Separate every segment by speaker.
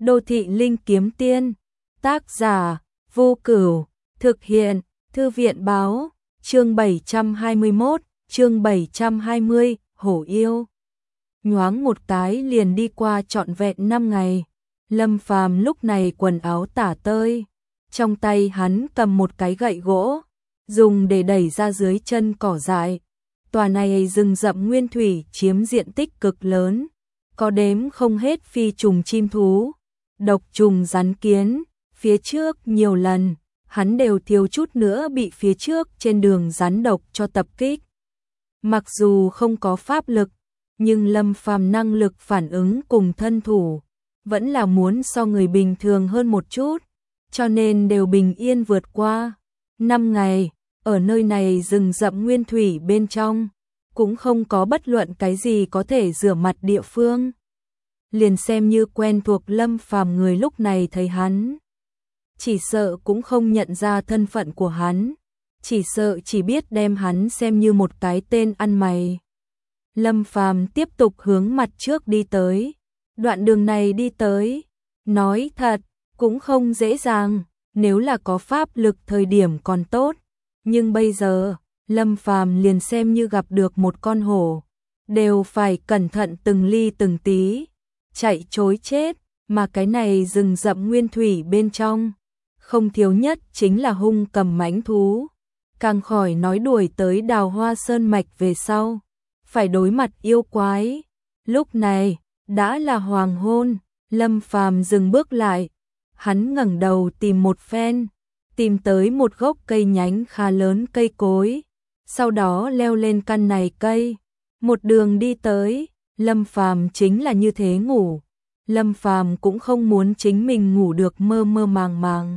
Speaker 1: Đô thị linh kiếm tiên, tác giả Vô Cửu, thực hiện Thư viện báo, chương 721, chương 720, hổ yêu. Nhoáng một cái liền đi qua trọn vẹn 5 ngày, Lâm Phàm lúc này quần áo tả tơi, trong tay hắn cầm một cái gậy gỗ, dùng để đẩy ra dưới chân cỏ dại. Tòa này rừng rậm nguyên thủy chiếm diện tích cực lớn, có đếm không hết phi trùng chim thú, độc trùng rắn kiến, phía trước nhiều lần, hắn đều thiếu chút nữa bị phía trước trên đường rắn độc cho tập kích. Mặc dù không có pháp lực, nhưng Lâm Phàm năng lực phản ứng cùng thân thủ vẫn là muốn so người bình thường hơn một chút, cho nên đều bình yên vượt qua 5 ngày, ở nơi này rừng rậm nguyên thủy bên trong, cũng không có bất luận cái gì có thể rửa mặt địa phương. Liền xem như quen thuộc Lâm Phàm người lúc này thấy hắn, chỉ sợ cũng không nhận ra thân phận của hắn, chỉ sợ chỉ biết đem hắn xem như một cái tên ăn mày. Lâm Phàm tiếp tục hướng mặt trước đi tới, đoạn đường này đi tới, nói thật, cũng không dễ dàng, nếu là có pháp lực thời điểm còn tốt, nhưng bây giờ, Lâm Phàm liền xem như gặp được một con hổ, đều phải cẩn thận từng ly từng tí, chạy trối chết, mà cái này rừng rậm nguyên thủy bên trong, không thiếu nhất chính là hung cầm mãnh thú, càng khỏi nói đuổi tới Đào Hoa Sơn mạch về sau, phải đối mặt yêu quái. Lúc này, đã là hoàng hôn, Lâm Phàm dừng bước lại, hắn ngẩng đầu tìm một phen, tìm tới một gốc cây nhánh khá lớn cây cối, sau đó leo lên căn này cây, một đường đi tới. Lâm Phàm chính là như thế ngủ, Lâm Phàm cũng không muốn chính mình ngủ được mơ mơ màng màng.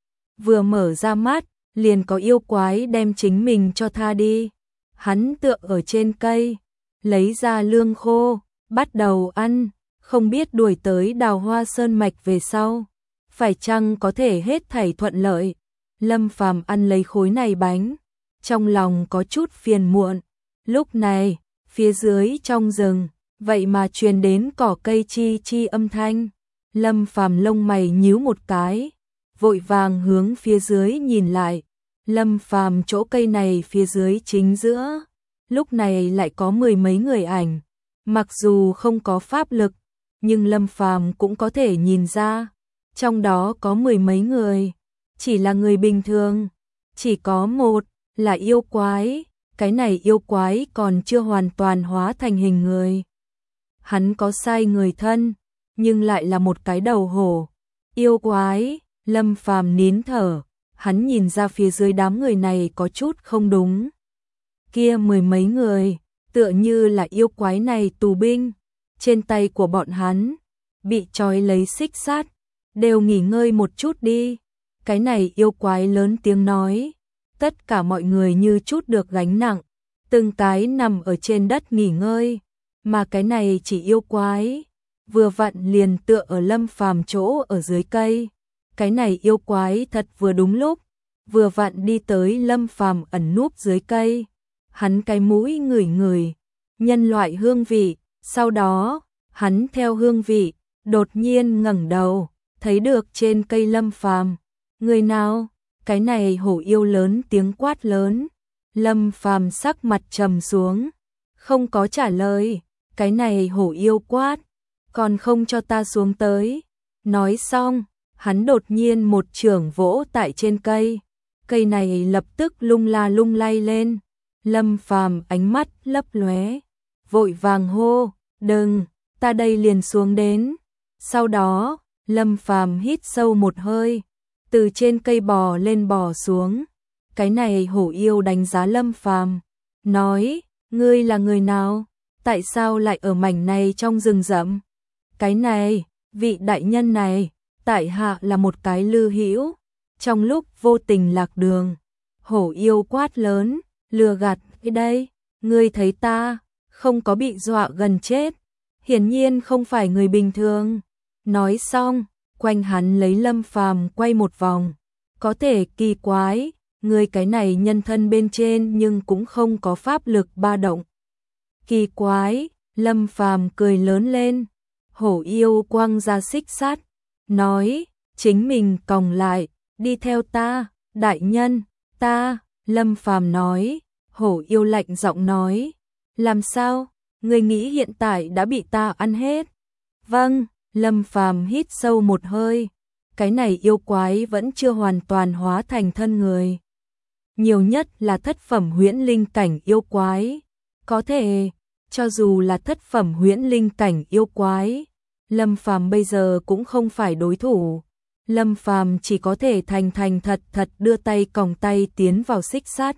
Speaker 1: Vừa mở ra mắt, liền có yêu quái đem chính mình cho tha đi. Hắn tựa ở trên cây, lấy ra lương khô, bắt đầu ăn, không biết đuổi tới Đào Hoa Sơn mạch về sau, phải chăng có thể hết thảy thuận lợi. Lâm Phàm ăn lấy khối này bánh, trong lòng có chút phiền muộn. Lúc này, phía dưới trong rừng, vậy mà truyền đến cỏ cây chi chi âm thanh. Lâm Phàm lông mày nhíu một cái, vội vàng hướng phía dưới nhìn lại. Lâm Phàm chỗ cây này phía dưới chính giữa, lúc này lại có mười mấy người ảnh. Mặc dù không có pháp lực, nhưng Lâm Phàm cũng có thể nhìn ra, trong đó có mười mấy người, chỉ là người bình thường, chỉ có một là yêu quái, cái này yêu quái còn chưa hoàn toàn hóa thành hình người. Hắn có sai người thân, nhưng lại là một cái đầu hổ. Yêu quái, Lâm Phàm nín thở, hắn nhìn ra phía dưới đám người này có chút không đúng. Kia mười mấy người, tựa như là yêu quái này tù binh, trên tay của bọn hắn, bị trói lấy xích sắt, đều nghỉ ngơi một chút đi. Cái này yêu quái lớn tiếng nói, tất cả mọi người như chút được gánh nặng, từng cái nằm ở trên đất nghỉ ngơi, mà cái này chỉ yêu quái, vừa vặn liền tựa ở Lâm Phàm chỗ ở dưới cây. Cái này yêu quái thật vừa đúng lúc, vừa vặn đi tới Lâm Phàm ẩn núp dưới cây. Hắn cái mũi ngửi ngửi nhân loại hương vị, sau đó, hắn theo hương vị, đột nhiên ngẩng đầu, thấy được trên cây Lâm Phàm. Người nào? Cái này hổ yêu lớn tiếng quát lớn. Lâm Phàm sắc mặt trầm xuống, không có trả lời. Cái này hổ yêu quát, còn không cho ta xuống tới. Nói xong, hắn đột nhiên một chưởng vỗ tại trên cây. Cây này lập tức lung la lung lay lên. Lâm Phàm ánh mắt lấp lóe, vội vàng hô, đừng, ta đây liền xuống đến. Sau đó, Lâm Phàm hít sâu một hơi, từ trên cây bò lên bò xuống. Cái này hổ yêu đánh giá Lâm Phàm, nói, ngươi là người nào? Tại sao lại ở mảnh này trong rừng rậm? Cái này, vị đại nhân này, tại hạ là một cái lư hữu, trong lúc vô tình lạc đường. Hổ yêu quát lớn, lừa gạt cái đây, ngươi thấy ta, không có bị dọa gần chết, hiển nhiên không phải người bình thường. Nói xong, quanh hắn lấy Lâm Phàm quay một vòng, có thể kỳ quái, ngươi cái này nhân thân bên trên nhưng cũng không có pháp lực ba động. Kỳ quái, Lâm Phàm cười lớn lên, hổ yêu quăng ra xích sắt, nói, chính mình còng lại, đi theo ta, đại nhân, ta, Lâm Phàm nói, Hổ Yêu lạnh giọng nói, làm sao, ngươi nghĩ hiện tại đã bị ta ăn hết? Vâng, Lâm Phàm hít sâu một hơi, cái này yêu quái vẫn chưa hoàn toàn hóa thành thân người. Nhiều nhất là thất phẩm huyễn linh cảnh yêu quái, có thể, cho dù là thất phẩm huyễn linh cảnh yêu quái, Lâm Phàm bây giờ cũng không phải đối thủ. Lâm Phàm chỉ có thể thành thật đưa tay còng tay tiến vào xích sắt.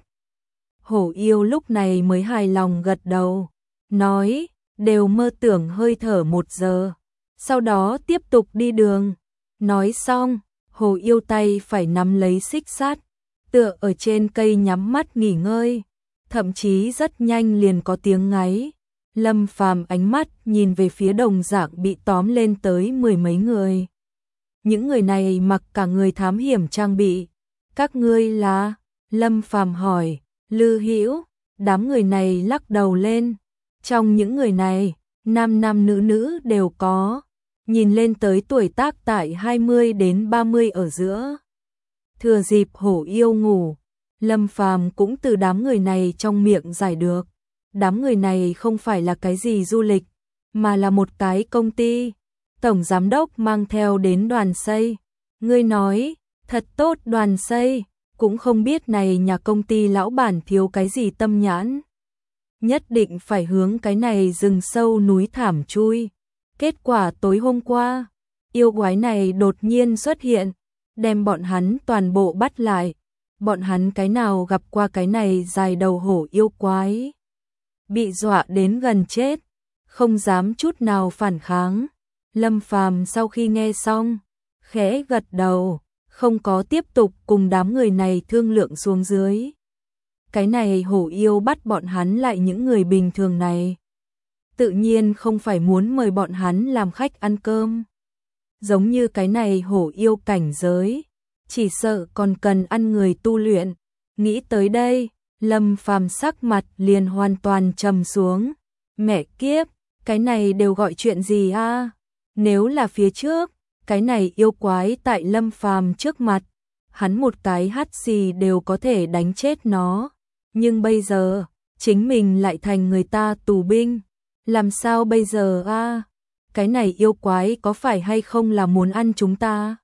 Speaker 1: Hổ Yêu lúc này mới hài lòng gật đầu, nói, đều mơ tưởng hơi thở 1 giờ, sau đó tiếp tục đi đường. Nói xong, Hổ Yêu tay phải nắm lấy xích sắt, tựa ở trên cây nhắm mắt nghỉ ngơi, thậm chí rất nhanh liền có tiếng ngáy. Lâm Phàm ánh mắt nhìn về phía đồng dạng bị tóm lên tới 10 mấy người. Những người này mặc cả người thám hiểm trang bị. Các ngươi là? Lâm Phàm hỏi. Lư Hữu. Đám người này lắc đầu lên. Trong những người này, nam nam nữ nữ đều có. Nhìn lên tới tuổi tác tại 20 đến 30 ở giữa. Thừa dịp Hổ Yêu ngủ, Lâm Phàm cũng từ đám người này trong miệng giải được. Đám người này không phải là cái gì du lịch, mà là một cái công ty. Tổng giám đốc mang theo đến đoàn xây. Ngươi nói, thật tốt đoàn xây, cũng không biết này nhà công ty lão bản thiếu cái gì tâm nhãn. Nhất định phải hướng cái này rừng sâu núi thảm chui. Kết quả tối hôm qua, yêu quái này đột nhiên xuất hiện, đem bọn hắn toàn bộ bắt lại. Bọn hắn cái nào gặp qua cái này dài đầu hổ yêu quái. Bị dọa đến gần chết, không dám chút nào phản kháng. Lâm Phàm sau khi nghe xong, khẽ gật đầu, không có tiếp tục cùng đám người này thương lượng xuống dưới. Cái này Hổ Yêu bắt bọn hắn lại những người bình thường này. Tự nhiên không phải muốn mời bọn hắn làm khách ăn cơm. Giống như cái này Hổ Yêu cảnh giới, chỉ sợ còn cần ăn người tu luyện. Nghĩ tới đây, Lâm Phàm sắc mặt liền hoàn toàn trầm xuống. Mẹ kiếp, cái này đều gọi chuyện gì a? Nếu là phía trước, cái này yêu quái tại Lâm Phàm trước mặt, hắn một cái hắt xì đều có thể đánh chết nó. Nhưng bây giờ, chính mình lại thành người ta tù binh. Làm sao bây giờ a? Cái này yêu quái có phải hay không là muốn ăn chúng ta?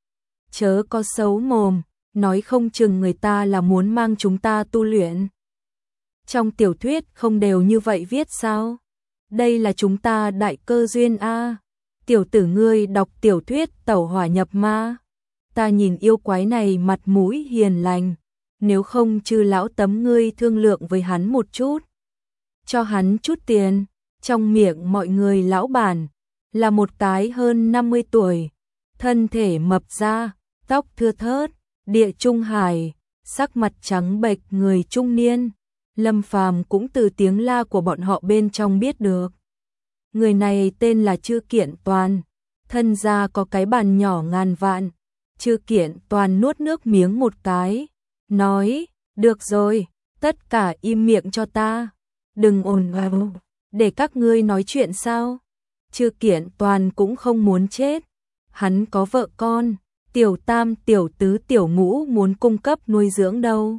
Speaker 1: Chớ có xấu mồm, nói không chừng người ta là muốn mang chúng ta tu luyện. Trong tiểu thuyết không đều như vậy viết sao? Đây là chúng ta đại cơ duyên a. Tiểu tử ngươi đọc tiểu thuyết tẩu hỏa nhập ma. Ta nhìn yêu quái này mặt mũi hiền lành, nếu không chư lão tấm ngươi thương lượng với hắn một chút. Cho hắn chút tiền. Trong miệng mọi người lão bản là một cái hơn 50 tuổi, thân thể mập ra, tóc thưa thớt, địa trung hải, sắc mặt trắng bệch người trung niên. Lâm Phàm cũng từ tiếng la của bọn họ bên trong biết được. Người này tên là Chư Kiện Toàn, thân gia có cái bàn nhỏ ngàn vạn. Chư Kiện Toàn nuốt nước miếng một cái, nói, được rồi, tất cả im miệng cho ta, đừng ồn ào, để các ngươi nói chuyện sao? Chư Kiện Toàn cũng không muốn chết, hắn có vợ con, tiểu tam, tiểu tứ, tiểu ngũ muốn cung cấp nuôi dưỡng đâu.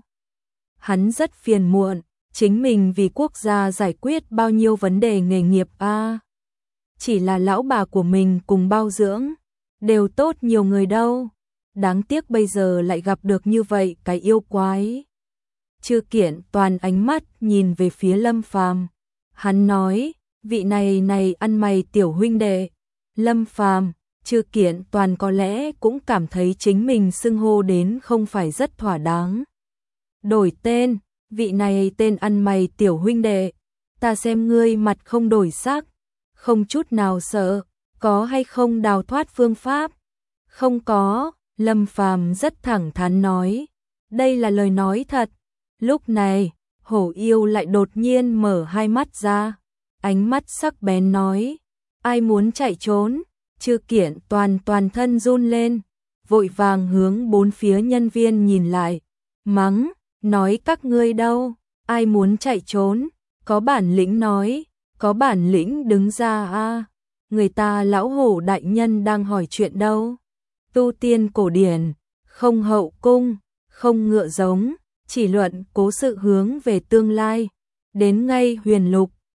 Speaker 1: Hắn rất phiền muộn, chính mình vì quốc gia giải quyết bao nhiêu vấn đề nghề nghiệp a. Chỉ là lão bà của mình cùng bao dưỡng, đều tốt nhiều người đâu. Đáng tiếc bây giờ lại gặp được như vậy cái yêu quái. Chư Kiện Toàn ánh mắt nhìn về phía Lâm Phàm. Hắn nói, vị này ăn mày tiểu huynh đệ. Lâm Phàm, Chư Kiện Toàn có lẽ cũng cảm thấy chính mình xưng hô đến không phải rất thỏa đáng. Đổi tên, vị này tên ăn mày tiểu huynh đệ. Ta xem ngươi mặt không đổi sắc, không chút nào sợ, có hay không đào thoát phương pháp? Không có, Lâm Phàm rất thẳng thắn nói. Đây là lời nói thật. Lúc này, Hổ Yêu lại đột nhiên mở hai mắt ra, ánh mắt sắc bén nói, ai muốn chạy trốn? Chư Kiện Toàn toàn thân run lên, vội vàng hướng bốn phía nhân viên nhìn lại, mắng, nói các ngươi đâu, ai muốn chạy trốn, có bản lĩnh nói, có bản lĩnh đứng ra a. Người ta lão hổ đại nhân đang hỏi chuyện đâu. tu tiên cổ điển, không hậu cung, không ngựa giống, chỉ luận cố sự hướng về tương lai. Đến ngay huyền lục,